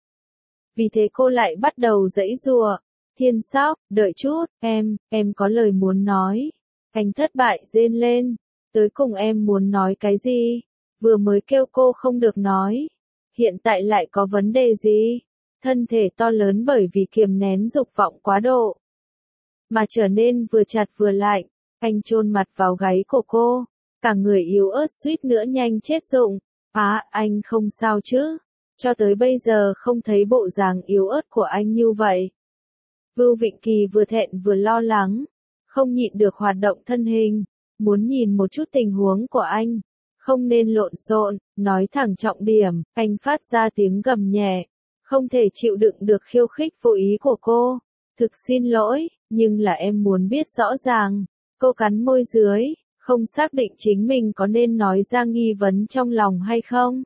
Vì thế cô lại bắt đầu giãy giụa. Thiên Sóc, đợi chút, em có lời muốn nói. Anh thất bại rên lên. Tới cùng em muốn nói cái gì? Vừa mới kêu cô không được nói. Hiện tại lại có vấn đề gì? Thân thể to lớn bởi vì kiềm nén dục vọng quá độ, mà trở nên vừa chặt vừa lạnh. Anh chôn mặt vào gáy của cô. Cả người yếu ớt suýt nữa nhanh chết rụng. Anh không sao chứ? Cho tới bây giờ không thấy bộ dáng yếu ớt của anh như vậy. Vưu Vịnh Kỳ vừa thẹn vừa lo lắng, không nhịn được hoạt động thân hình, muốn nhìn một chút tình huống của anh. Không nên lộn xộn, nói thẳng trọng điểm, anh phát ra tiếng gầm nhẹ, không thể chịu đựng được khiêu khích vô ý của cô. Thực xin lỗi, nhưng là em muốn biết rõ ràng. Cô cắn môi dưới, không xác định chính mình có nên nói ra nghi vấn trong lòng hay không.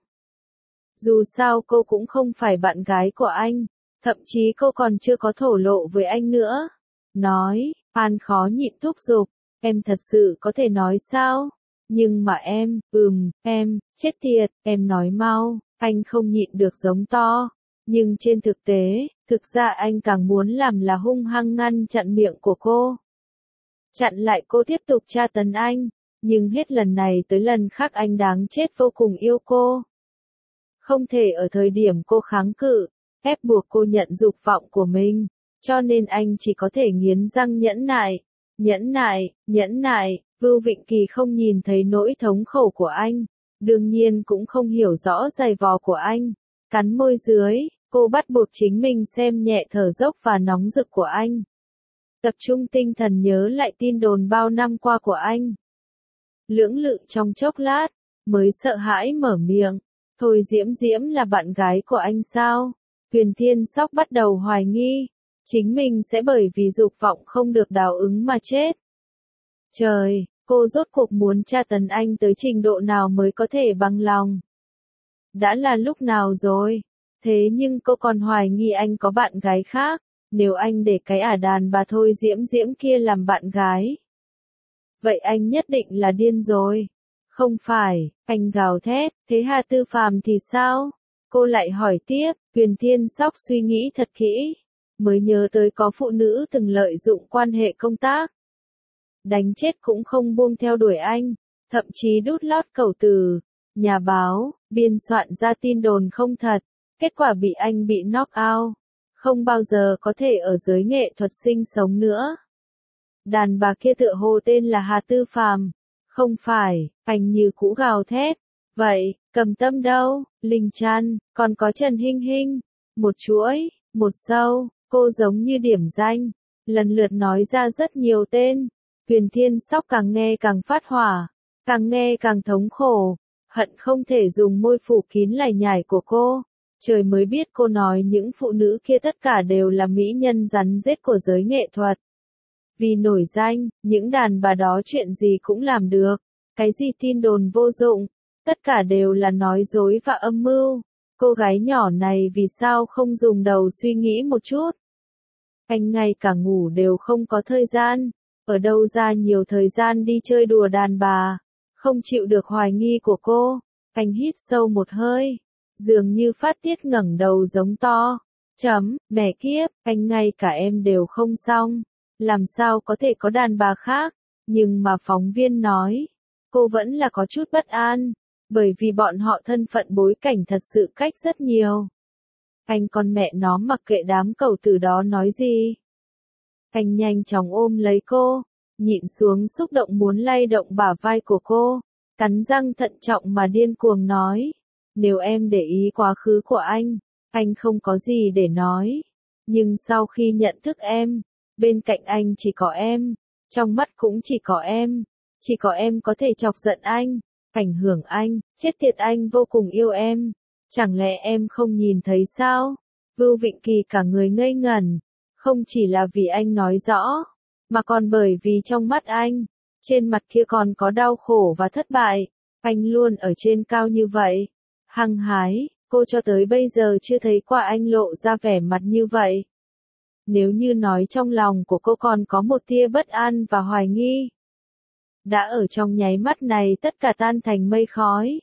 Dù sao cô cũng không phải bạn gái của anh, thậm chí cô còn chưa có thổ lộ với anh nữa. Nói, An khó nhịn thúc giục, em thật sự có thể nói sao? Nhưng mà em, chết tiệt, em nói mau. Anh không nhịn được giống to. Nhưng trên thực tế, thực ra anh càng muốn làm là hung hăng ngăn chặn miệng của cô. Chặn lại cô tiếp tục tra tấn anh. Nhưng hết lần này tới lần khác anh đáng chết vô cùng yêu cô. Không thể ở thời điểm cô kháng cự, ép buộc cô nhận dục vọng của mình. Cho nên anh chỉ có thể nghiến răng nhẫn nại. Vưu Vịnh Kỳ không nhìn thấy nỗi thống khổ của anh. Đương nhiên cũng không hiểu rõ giày vò của anh. Cắn môi dưới, cô bắt buộc chính mình xem nhẹ thở dốc và nóng rực của anh. Tập trung tinh thần nhớ lại tin đồn bao năm qua của anh. Lưỡng lự trong chốc lát, mới sợ hãi mở miệng. Thôi Diễm Diễm là bạn gái của anh sao? Huyền Thiên Sóc bắt đầu hoài nghi. Chính mình sẽ bởi vì dục vọng không được đào ứng mà chết. Trời, cô rốt cuộc muốn tra tấn anh tới trình độ nào mới có thể bằng lòng? Đã là lúc nào rồi? Thế nhưng cô còn hoài nghi anh có bạn gái khác. Nếu anh để cái đàn bà Thôi Diễm Diễm kia làm bạn gái, vậy anh nhất định là điên rồi. Không phải, anh gào thét, thế Hà Tư Phàm thì sao? Cô lại hỏi tiếp. Huyền Thiên Sóc suy nghĩ thật kỹ, mới nhớ tới có phụ nữ từng lợi dụng quan hệ công tác, đánh chết cũng không buông theo đuổi anh, thậm chí đút lót cẩu từ, nhà báo, biên soạn ra tin đồn không thật, kết quả bị anh bị knock out, không bao giờ có thể ở giới nghệ thuật sinh sống nữa. Đàn bà kia tựa hồ tên là Hà Tư Phàm. Không phải, anh như cũ gào thét. Vậy, Cầm Tâm đâu? Linh Trăn, còn có Trần Hinh Hinh. Một chuỗi, một sâu, cô giống như điểm danh, lần lượt nói ra rất nhiều tên. Huyền Thiên Sóc càng nghe càng phát hỏa, càng nghe càng thống khổ, hận không thể dùng môi phủ kín lải nhải của cô. Trời mới biết cô nói những phụ nữ kia tất cả đều là mỹ nhân rắn rết của giới nghệ thuật. Vì nổi danh, những đàn bà đó chuyện gì cũng làm được. Cái gì tin đồn vô dụng, tất cả đều là nói dối và âm mưu. Cô gái nhỏ này vì sao không dùng đầu suy nghĩ một chút? Anh ngay cả ngủ đều không có thời gian, ở đâu ra nhiều thời gian đi chơi đùa đàn bà? Không chịu được hoài nghi của cô, anh hít sâu một hơi, dường như phát tiết ngẩng đầu giống to. Mẹ kiếp, anh ngay cả em đều không xong. Làm sao có thể có đàn bà khác? Nhưng mà phóng viên nói, cô vẫn là có chút bất an, bởi vì bọn họ thân phận bối cảnh thật sự cách rất nhiều. Anh con mẹ nó mặc kệ đám cẩu tử đó nói gì. Anh nhanh chóng ôm lấy cô, nhịn xuống xúc động muốn lay động bả vai của cô, cắn răng thận trọng mà điên cuồng nói. Nếu em để ý quá khứ của anh không có gì để nói. Nhưng sau khi nhận thức em, bên cạnh anh chỉ có em, trong mắt cũng chỉ có em có thể chọc giận anh, ảnh hưởng anh, chết tiệt anh vô cùng yêu em. Chẳng lẽ em không nhìn thấy sao? Vưu Vịnh Kỳ cả người ngây ngẩn, không chỉ là vì anh nói rõ, mà còn bởi vì trong mắt anh, trên mặt kia còn có đau khổ và thất bại. Anh luôn ở trên cao như vậy, hăng hái, cô cho tới bây giờ chưa thấy qua anh lộ ra vẻ mặt như vậy. Nếu như nói trong lòng của cô còn có một tia bất an và hoài nghi, đã ở trong nháy mắt này tất cả tan thành mây khói.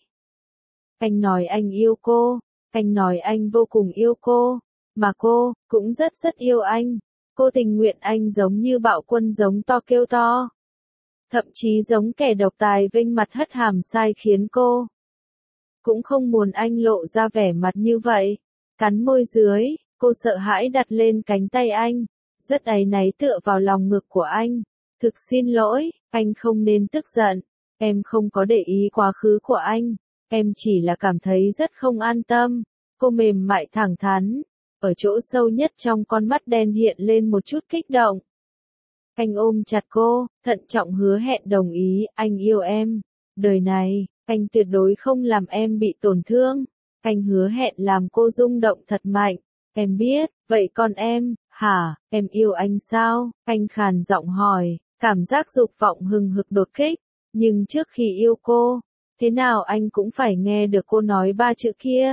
Anh nói anh yêu cô, anh nói anh vô cùng yêu cô, mà cô cũng rất yêu anh. Cô tình nguyện anh giống như bạo quân giống to kêu to. Thậm chí giống kẻ độc tài vênh mặt hất hàm sai khiến cô cũng không muốn anh lộ ra vẻ mặt như vậy. Cắn môi dưới, cô sợ hãi đặt lên cánh tay anh, rất áy náy tựa vào lòng ngực của anh. Thực xin lỗi, anh không nên tức giận, em không có để ý quá khứ của anh, em chỉ là cảm thấy rất không an tâm. Cô mềm mại thẳng thắn, ở chỗ sâu nhất trong con mắt đen hiện lên một chút kích động. Anh ôm chặt cô, thận trọng hứa hẹn đồng ý, anh yêu em. Đời này, anh tuyệt đối không làm em bị tổn thương. Anh hứa hẹn làm cô rung động thật mạnh. Em biết, vậy còn em, hả, em yêu anh sao? Anh khàn giọng hỏi, cảm giác dục vọng hừng hực đột kích. Nhưng trước khi yêu cô, thế nào anh cũng phải nghe được cô nói ba chữ kia.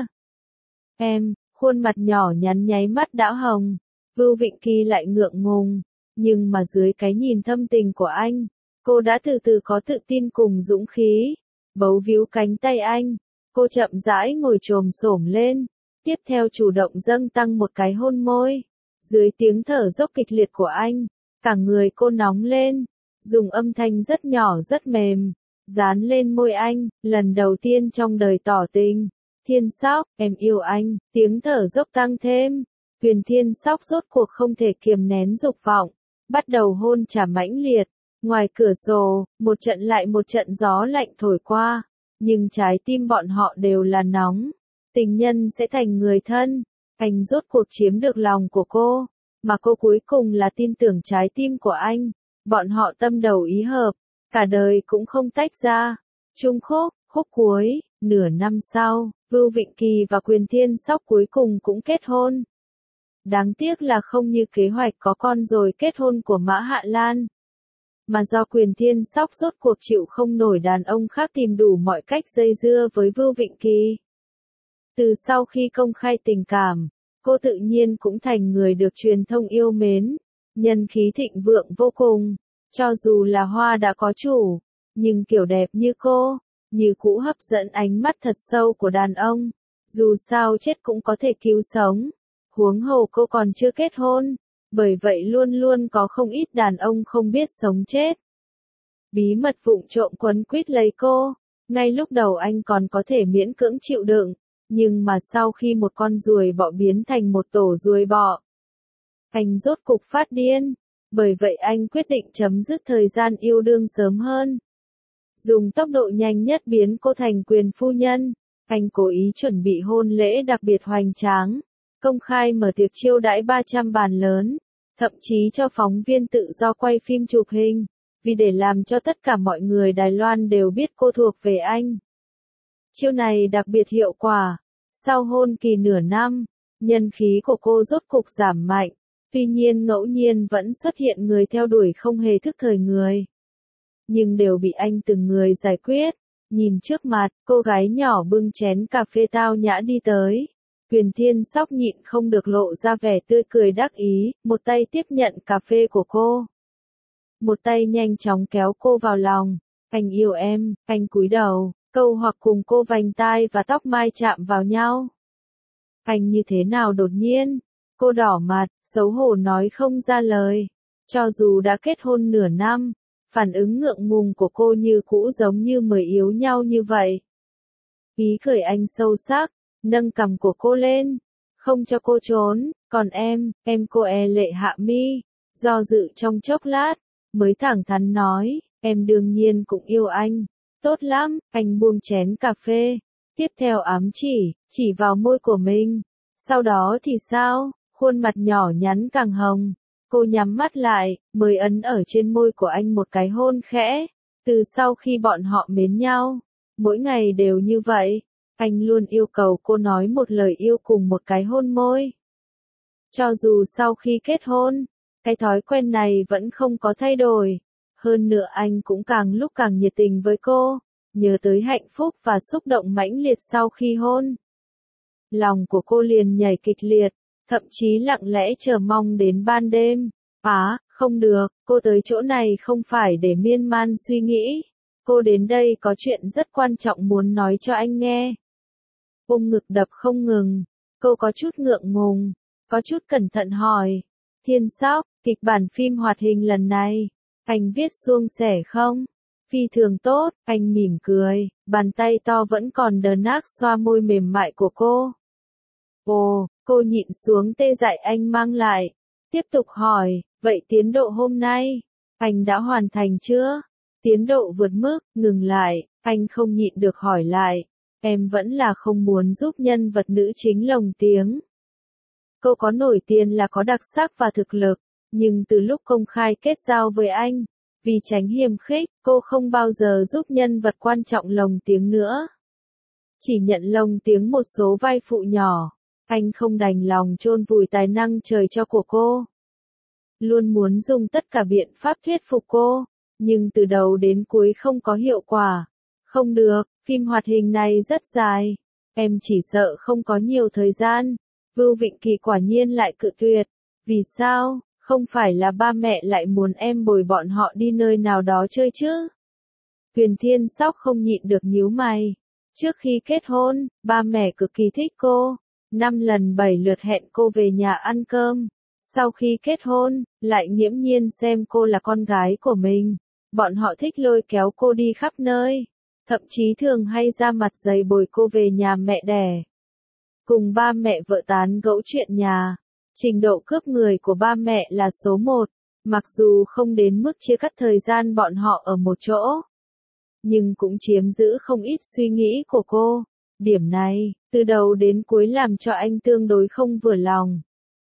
Em, khuôn mặt nhỏ nhắn nháy mắt đã hồng. Vưu Vịnh Kỳ lại ngượng ngùng. Nhưng mà dưới cái nhìn thâm tình của anh, cô đã từ từ có tự tin cùng dũng khí. Bấu víu cánh tay anh, cô chậm rãi ngồi chồm xổm lên, tiếp theo chủ động dâng tăng một cái hôn môi. Dưới tiếng thở dốc kịch liệt của anh, cả người cô nóng lên, dùng âm thanh rất nhỏ rất mềm, dán lên môi anh, lần đầu tiên trong đời tỏ tình. Thiên Sóc, em yêu anh, tiếng thở dốc tăng thêm. Huyền Thiên Sóc rốt cuộc không thể kiềm nén dục vọng, bắt đầu hôn trả mãnh liệt. Ngoài cửa sổ, một trận lại một trận gió lạnh thổi qua, nhưng trái tim bọn họ đều là nóng. Tình nhân sẽ thành người thân, anh rốt cuộc chiếm được lòng của cô, mà cô cuối cùng là tin tưởng trái tim của anh. Bọn họ tâm đầu ý hợp, cả đời cũng không tách ra. Chung khúc, khúc cuối, nửa năm sau, Vưu Vịnh Kỳ và Quyền Thiên Sóc cuối cùng cũng kết hôn. Đáng tiếc là không như kế hoạch có con rồi kết hôn của Mã Hạ Lan, mà do Quyền Thiên Sóc rốt cuộc chịu không nổi đàn ông khác tìm đủ mọi cách dây dưa với Vưu Vịnh Kỳ. Từ sau khi công khai tình cảm, cô tự nhiên cũng thành người được truyền thông yêu mến, nhân khí thịnh vượng vô cùng. Cho dù là hoa đã có chủ, nhưng kiểu đẹp như cô, như cũ hấp dẫn ánh mắt thật sâu của đàn ông. Dù sao chết cũng có thể cứu sống, huống hồ cô còn chưa kết hôn. Bởi vậy luôn luôn có không ít đàn ông không biết sống chết, bí mật vụng trộm quấn quýt lấy cô. Ngay lúc đầu anh còn có thể miễn cưỡng chịu đựng, nhưng mà sau khi một con ruồi bọ biến thành một tổ ruồi bọ, anh rốt cục phát điên. Bởi vậy anh quyết định chấm dứt thời gian yêu đương sớm hơn, dùng tốc độ nhanh nhất biến cô thành quyền phu nhân. Anh cố ý chuẩn bị hôn lễ đặc biệt hoành tráng, công khai mở tiệc chiêu đãi 300 bàn lớn, thậm chí cho phóng viên tự do quay phim chụp hình, vì để làm cho tất cả mọi người Đài Loan đều biết cô thuộc về anh. Chiêu này đặc biệt hiệu quả. Sau hôn kỳ nửa năm, nhân khí của cô rốt cục giảm mạnh, tuy nhiên ngẫu nhiên vẫn xuất hiện người theo đuổi không hề thức thời người, nhưng đều bị anh từng người giải quyết. Nhìn trước mặt, cô gái nhỏ bưng chén cà phê tao nhã đi tới. Quyền Thiên Sóc nhịn không được lộ ra vẻ tươi cười đắc ý, một tay tiếp nhận cà phê của cô, một tay nhanh chóng kéo cô vào lòng. Anh yêu em, anh cúi đầu, câu hoặc cùng cô vành tai và tóc mai chạm vào nhau. Anh như thế nào đột nhiên? Cô đỏ mặt, xấu hổ nói không ra lời. Cho dù đã kết hôn nửa năm, phản ứng ngượng ngùng của cô như cũ giống như mới yếu nhau như vậy. Ý cười anh sâu sắc, nâng cằm của cô lên, không cho cô trốn, còn em cô lệ hạ mi, do dự trong chốc lát, mới thẳng thắn nói, em đương nhiên cũng yêu anh, tốt lắm, anh buông chén cà phê, tiếp theo ám chỉ vào môi của mình, sau đó thì sao, khuôn mặt nhỏ nhắn càng hồng, cô nhắm mắt lại, mới ấn ở trên môi của anh một cái hôn khẽ, từ sau khi bọn họ mến nhau, mỗi ngày đều như vậy. Anh luôn yêu cầu cô nói một lời yêu cùng một cái hôn môi. Cho dù sau khi kết hôn, cái thói quen này vẫn không có thay đổi. Hơn nữa anh cũng càng lúc càng nhiệt tình với cô, nhớ tới hạnh phúc và xúc động mãnh liệt sau khi hôn. Lòng của cô liền nhảy kịch liệt, thậm chí lặng lẽ chờ mong đến ban đêm. Không được, cô tới chỗ này không phải để miên man suy nghĩ. Cô đến đây có chuyện rất quan trọng muốn nói cho anh nghe. Ôm ngực đập không ngừng, cô có chút ngượng ngùng, có chút cẩn thận hỏi. Thiên Sóc, kịch bản phim hoạt hình lần này, anh viết suôn sẻ không? Phi thường tốt, anh mỉm cười, bàn tay to vẫn còn đờ nác xoa môi mềm mại của cô. Ồ, cô nhịn xuống tê dại anh mang lại, tiếp tục hỏi, vậy tiến độ hôm nay, anh đã hoàn thành chưa? Tiến độ vượt mức, ngừng lại, anh không nhịn được hỏi lại. Em vẫn là không muốn giúp nhân vật nữ chính lồng tiếng. Cô có nổi tiếng là có đặc sắc và thực lực, nhưng từ lúc công khai kết giao với anh, vì tránh hiềm khích, cô không bao giờ giúp nhân vật quan trọng lồng tiếng nữa. Chỉ nhận lồng tiếng một số vai phụ nhỏ, anh không đành lòng chôn vùi tài năng trời cho của cô. Luôn muốn dùng tất cả biện pháp thuyết phục cô, nhưng từ đầu đến cuối không có hiệu quả. Không được, phim hoạt hình này rất dài. Em chỉ sợ không có nhiều thời gian. Vưu Vịnh Kỳ quả nhiên lại cự tuyệt. Vì sao? Không phải là ba mẹ lại muốn em bồi bọn họ đi nơi nào đó chơi chứ? Huyền Thiên Sóc không nhịn được nhíu mày. Trước khi kết hôn, ba mẹ cực kỳ thích cô. 5 lần 7 lượt hẹn cô về nhà ăn cơm. Sau khi kết hôn, lại nghiễm nhiên xem cô là con gái của mình. Bọn họ thích lôi kéo cô đi khắp nơi. Thậm chí thường hay ra mặt dày bồi cô về nhà mẹ đẻ. Cùng ba mẹ vợ tán gẫu chuyện nhà. Trình độ cướp người của ba mẹ là số 1, mặc dù không đến mức chia cắt thời gian bọn họ ở một chỗ. Nhưng cũng chiếm giữ không ít suy nghĩ của cô. Điểm này, từ đầu đến cuối làm cho anh tương đối không vừa lòng.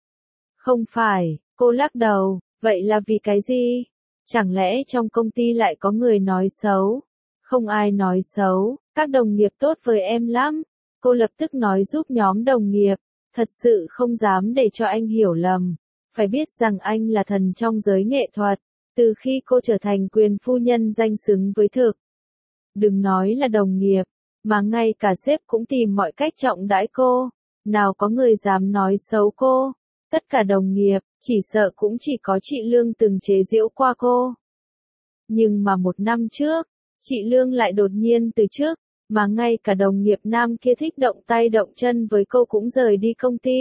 Không phải, cô lắc đầu, vậy là vì cái gì? Chẳng lẽ trong công ty lại có người nói xấu? Không ai nói xấu, các đồng nghiệp tốt với em lắm. Cô lập tức nói giúp nhóm đồng nghiệp, thật sự không dám để cho anh hiểu lầm. Phải biết rằng anh là thần trong giới nghệ thuật, từ khi cô trở thành quyền phu nhân danh xứng với thực. Đừng nói là đồng nghiệp, mà ngay cả sếp cũng tìm mọi cách trọng đãi cô. Nào có người dám nói xấu cô. Tất cả đồng nghiệp, chỉ sợ cũng chỉ có chị Lương từng chế giễu qua cô. Nhưng mà 1 năm trước, chị Lương lại đột nhiên từ chức, mà ngay cả đồng nghiệp nam kia thích động tay động chân với cô cũng rời đi công ty.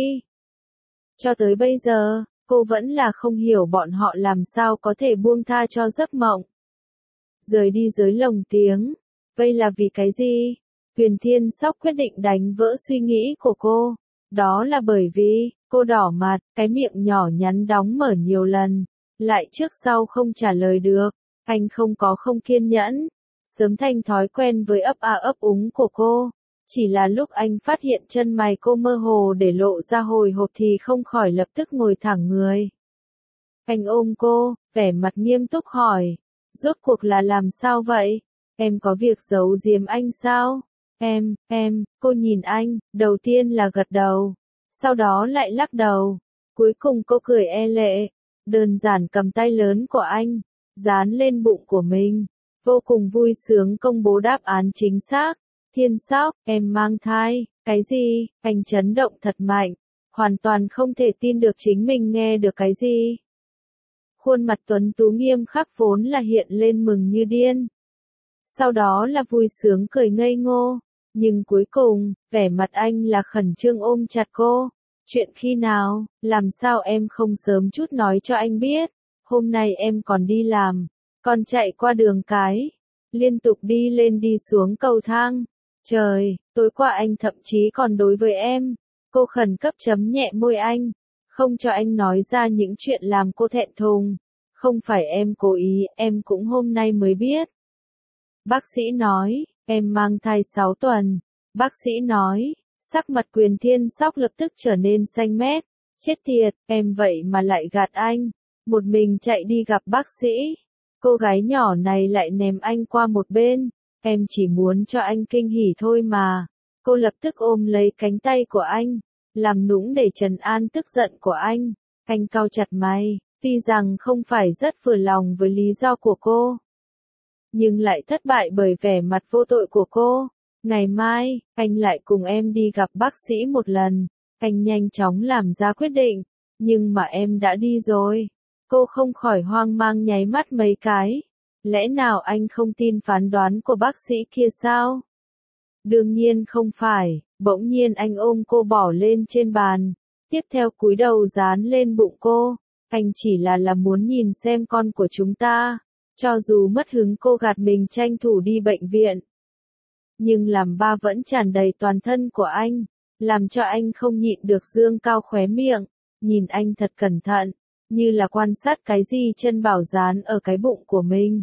Cho tới bây giờ, cô vẫn là không hiểu bọn họ làm sao có thể buông tha cho giấc mộng. Rời đi dưới lồng tiếng, vậy là vì cái gì? Huyền Thiên Sóc quyết định đánh vỡ suy nghĩ của cô. Đó là bởi vì, cô đỏ mặt, cái miệng nhỏ nhắn đóng mở nhiều lần, lại trước sau không trả lời được. Anh không kiên nhẫn, sớm thành thói quen với ấp a ấp úng của cô. Chỉ là lúc anh phát hiện chân mày cô mơ hồ để lộ ra hồi hộp thì không khỏi lập tức ngồi thẳng người. Anh ôm cô, vẻ mặt nghiêm túc hỏi, rốt cuộc là làm sao vậy? Em có việc giấu giếm anh sao? Cô nhìn anh, đầu tiên là gật đầu, sau đó lại lắc đầu, cuối cùng cô cười lệ, đơn giản cầm tay lớn của anh, dán lên bụng của mình, vô cùng vui sướng công bố đáp án chính xác. Thiên Sóc, em mang thai, cái gì? Anh chấn động thật mạnh, hoàn toàn không thể tin được chính mình nghe được cái gì. Khuôn mặt tuấn tú nghiêm khắc vốn là hiện lên mừng như điên. Sau đó là vui sướng cười ngây ngô, Nhưng cuối cùng, vẻ mặt anh là khẩn trương ôm chặt cô. Chuyện khi nào, làm sao em không sớm chút nói cho anh biết, hôm nay em còn đi làm, còn chạy qua đường cái, liên tục đi lên đi xuống cầu thang. Trời, tối qua anh thậm chí còn đối với em. Cô khẩn cấp chấm nhẹ môi anh, không cho anh nói ra những chuyện làm cô thẹn thùng. Không phải em cố ý, em cũng hôm nay mới biết. Bác sĩ nói, em mang thai 6 tuần. Bác sĩ nói, sắc mặt Quyền Thiên Sóc lập tức trở nên xanh mét. Chết tiệt, em vậy mà lại gạt anh. Một mình chạy đi gặp bác sĩ. Cô gái nhỏ này lại ném anh qua một bên. Em chỉ muốn cho anh kinh hỉ thôi mà. Cô lập tức ôm lấy cánh tay của anh, làm nũng để trấn an tức giận của anh. Anh cau chặt mày, tuy rằng không phải rất vừa lòng với lý do của cô, nhưng lại thất bại bởi vẻ mặt vô tội của cô. Ngày mai, anh lại cùng em đi gặp bác sĩ một lần. Anh nhanh chóng làm ra quyết định. Nhưng mà em đã đi rồi. Cô không khỏi hoang mang nháy mắt mấy cái. Lẽ nào anh không tin phán đoán của bác sĩ kia sao? Đương nhiên không phải. Bỗng nhiên anh ôm cô bỏ lên trên bàn. Tiếp theo cúi đầu dán lên bụng cô. Anh chỉ là muốn nhìn xem con của chúng ta. Cho dù mất hứng cô gạt mình tranh thủ đi bệnh viện. Nhưng làm ba vẫn tràn đầy toàn thân của anh. Làm cho anh không nhịn được dương cao khóe miệng. Nhìn anh thật cẩn thận. Như là quan sát cái gì chân bảo dán ở cái bụng của mình.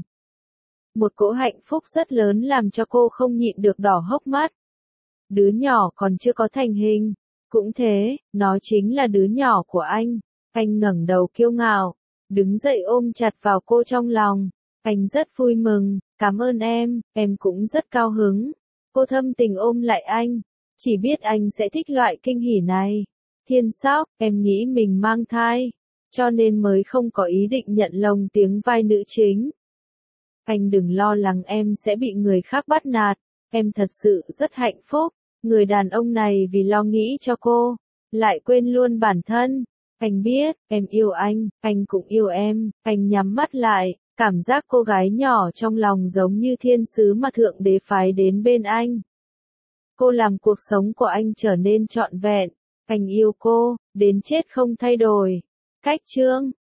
Một cỗ hạnh phúc rất lớn làm cho cô không nhịn được đỏ hốc mắt. Đứa nhỏ còn chưa có thành hình. Cũng thế, nó chính là đứa nhỏ của anh. Anh ngẩng đầu kiêu ngạo. Đứng dậy ôm chặt vào cô trong lòng. Anh rất vui mừng, cảm ơn em cũng rất cao hứng. Cô thâm tình ôm lại anh. Chỉ biết anh sẽ thích loại kinh hỉ này. Thiên Sóc, em nghĩ mình mang thai. Cho nên mới không có ý định nhận lồng tiếng vai nữ chính. Anh đừng lo lắng em sẽ bị người khác bắt nạt. Em thật sự rất hạnh phúc. Người đàn ông này vì lo nghĩ cho cô, lại quên luôn bản thân. Anh biết, em yêu anh cũng yêu em. Anh nhắm mắt lại, cảm giác cô gái nhỏ trong lòng giống như thiên sứ mà Thượng Đế phái đến bên anh. Cô làm cuộc sống của anh trở nên trọn vẹn. Anh yêu cô, đến chết không thay đổi. Cách chương